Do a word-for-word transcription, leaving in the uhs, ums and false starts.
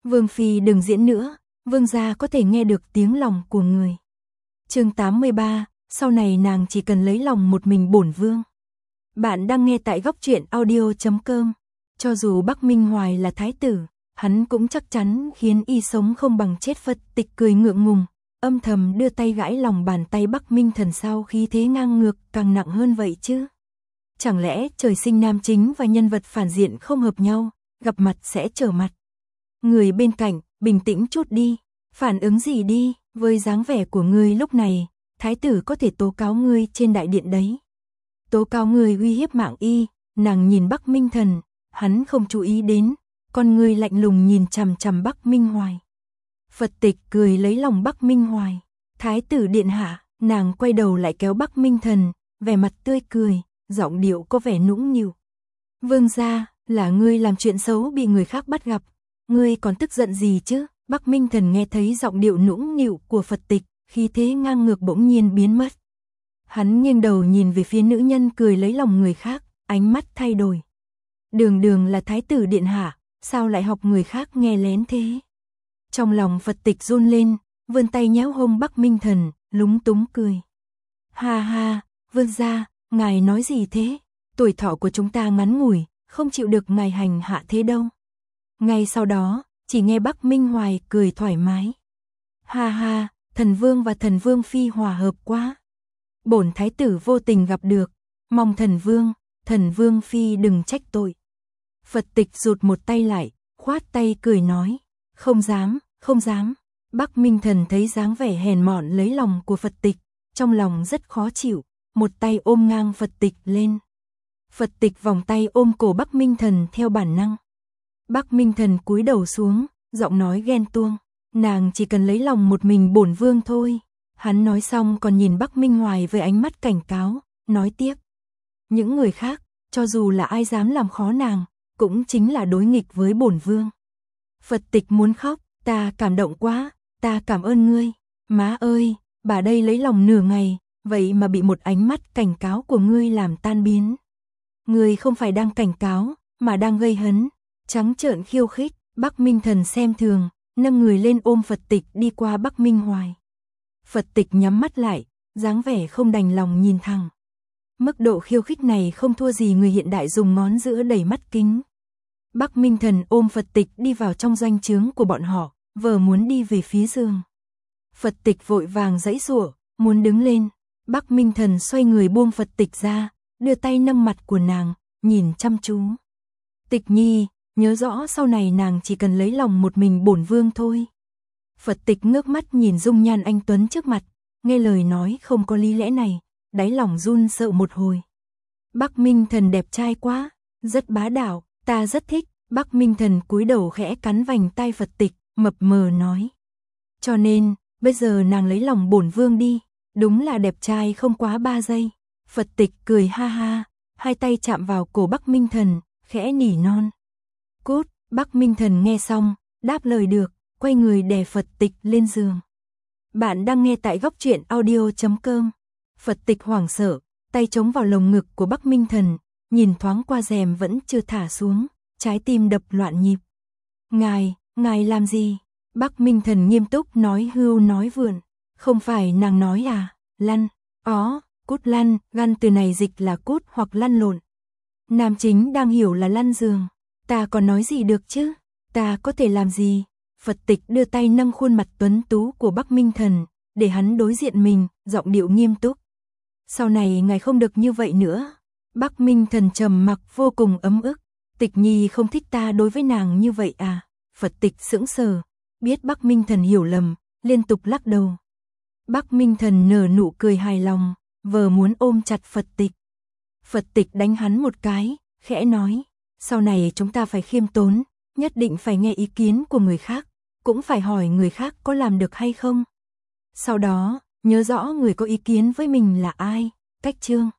Vương phi đừng diễn nữa, vương gia có thể nghe được tiếng lòng của người. Chương tám mươi ba, sau này nàng chỉ cần lấy lòng một mình bổn vương. Bạn đang nghe tại góc truyện audio chấm com. Cho dù Bắc Minh Hoài là thái tử, hắn cũng chắc chắn khiến y sống không bằng chết. Phật Tịch cười ngượng ngùng, âm thầm đưa tay gãi lòng bàn tay Bắc Minh Thần, sau khí thế ngang ngược càng nặng hơn vậy chứ. Chẳng lẽ trời sinh nam chính và nhân vật phản diện không hợp nhau, gặp mặt sẽ trở mặt. Người bên cạnh, bình tĩnh chút đi, phản ứng gì đi, với dáng vẻ của ngươi lúc này, thái tử có thể tố cáo ngươi trên đại điện đấy. Tố cáo ngươi uy hiếp mạng y. Nàng nhìn Bắc Minh Thần, hắn không chú ý đến, con ngươi lạnh lùng nhìn chằm chằm Bắc Minh Hoài. Phật Tịch cười lấy lòng Bắc Minh Hoài. Thái tử điện hạ. Nàng quay đầu lại kéo Bắc Minh Thần, vẻ mặt tươi cười, giọng điệu có vẻ nũng nịu. Vương gia, là ngươi làm chuyện xấu bị người khác bắt gặp, ngươi còn tức giận gì chứ? Bắc Minh Thần nghe thấy giọng điệu nũng nịu của Phật Tịch, khí thế ngang ngược bỗng nhiên biến mất. Hắn nghiêng đầu nhìn về phía nữ nhân cười lấy lòng người khác, ánh mắt thay đổi. Đường đường là thái tử điện hạ, sao lại học người khác nghe lén thế? Trong lòng Phật Tịch run lên, vươn tay nhéo hông Bắc Minh Thần, lúng túng cười. Ha ha, vương gia, ngài nói gì thế? Tuổi thọ của chúng ta ngắn ngủi, không chịu được ngài hành hạ thế đâu. Ngay sau đó, chỉ nghe Bắc Minh Hoài cười thoải mái. Ha ha, thần vương và thần vương phi hòa hợp quá. Bổn thái tử vô tình gặp được, mong thần vương, thần vương phi đừng trách tội. Phật Tịch rụt một tay lại, khoát tay cười nói, không dám, không dám. Bắc Minh Thần thấy dáng vẻ hèn mọn lấy lòng của Phật Tịch, trong lòng rất khó chịu, một tay ôm ngang Phật Tịch lên. Phật Tịch vòng tay ôm cổ Bắc Minh Thần theo bản năng. Bắc Minh Thần cúi đầu xuống, giọng nói ghen tuông, nàng chỉ cần lấy lòng một mình bổn vương thôi. Hắn nói xong còn nhìn Bắc Minh Hoài với ánh mắt cảnh cáo, nói tiếp. Những người khác, cho dù là ai dám làm khó nàng, cũng chính là đối nghịch với bổn vương. Phật Tịch muốn khóc, ta cảm động quá, ta cảm ơn ngươi. Má ơi, bà đây lấy lòng nửa ngày, vậy mà bị một ánh mắt cảnh cáo của ngươi làm tan biến. Ngươi không phải đang cảnh cáo, mà đang gây hấn, trắng trợn khiêu khích. Bắc Minh Thần xem thường, nâng người lên ôm Phật Tịch đi qua Bắc Minh Hoài. Phật Tịch nhắm mắt lại, dáng vẻ không đành lòng nhìn thẳng. Mức độ khiêu khích này không thua gì người hiện đại dùng ngón giữa đẩy mắt kính. Bắc Minh Thần ôm Phật Tịch đi vào trong doanh trướng của bọn họ, vờ muốn đi về phía giường. Phật Tịch vội vàng giãy giụa, muốn đứng lên. Bắc Minh Thần xoay người buông Phật Tịch ra, đưa tay nâng mặt của nàng, nhìn chăm chú. Tịch nhi, nhớ rõ sau này nàng chỉ cần lấy lòng một mình bổn vương thôi. Phật Tịch ngước mắt nhìn dung nhan anh tuấn trước mặt, nghe lời nói không có lý lẽ này, đáy lòng run sợ một hồi. Bắc Minh Thần đẹp trai quá, rất bá đạo, ta rất thích. Bắc Minh Thần cúi đầu khẽ cắn vành tai Phật Tịch, mập mờ nói. Cho nên, bây giờ nàng lấy lòng bổn vương đi, đúng là đẹp trai không quá ba giây. Phật Tịch cười ha ha, hai tay chạm vào cổ Bắc Minh Thần, khẽ nỉ non. Cút. Bắc Minh Thần nghe xong, đáp lời được, quay người đè Phật Tịch lên giường. Bạn đang nghe tại góc truyện audio chấm com. Phật Tịch hoảng sợ, tay chống vào lồng ngực của Bắc Minh Thần, nhìn thoáng qua rèm vẫn chưa thả xuống, trái tim đập loạn nhịp. Ngài, ngài làm gì? Bắc Minh Thần nghiêm túc nói hưu nói vượn. Không phải nàng nói à, lăn, ó, cút lăn, lăn từ này dịch là cút hoặc lăn lộn. Nam chính đang hiểu là lăn giường. Ta còn nói gì được chứ? Ta có thể làm gì? Phật Tịch đưa tay nâng khuôn mặt tuấn tú của Bắc Minh Thần, để hắn đối diện mình, giọng điệu nghiêm túc. Sau này ngài không được như vậy nữa. Bắc Minh Thần trầm mặc vô cùng ấm ức. Tịch nhi không thích ta đối với nàng như vậy à? Phật Tịch sững sờ, biết Bắc Minh Thần hiểu lầm, liên tục lắc đầu. Bắc Minh Thần nở nụ cười hài lòng, vờ muốn ôm chặt Phật Tịch. Phật Tịch đánh hắn một cái, khẽ nói. Sau này chúng ta phải khiêm tốn, nhất định phải nghe ý kiến của người khác, cũng phải hỏi người khác có làm được hay không. Sau đó, nhớ rõ người có ý kiến với mình là ai. Cách chương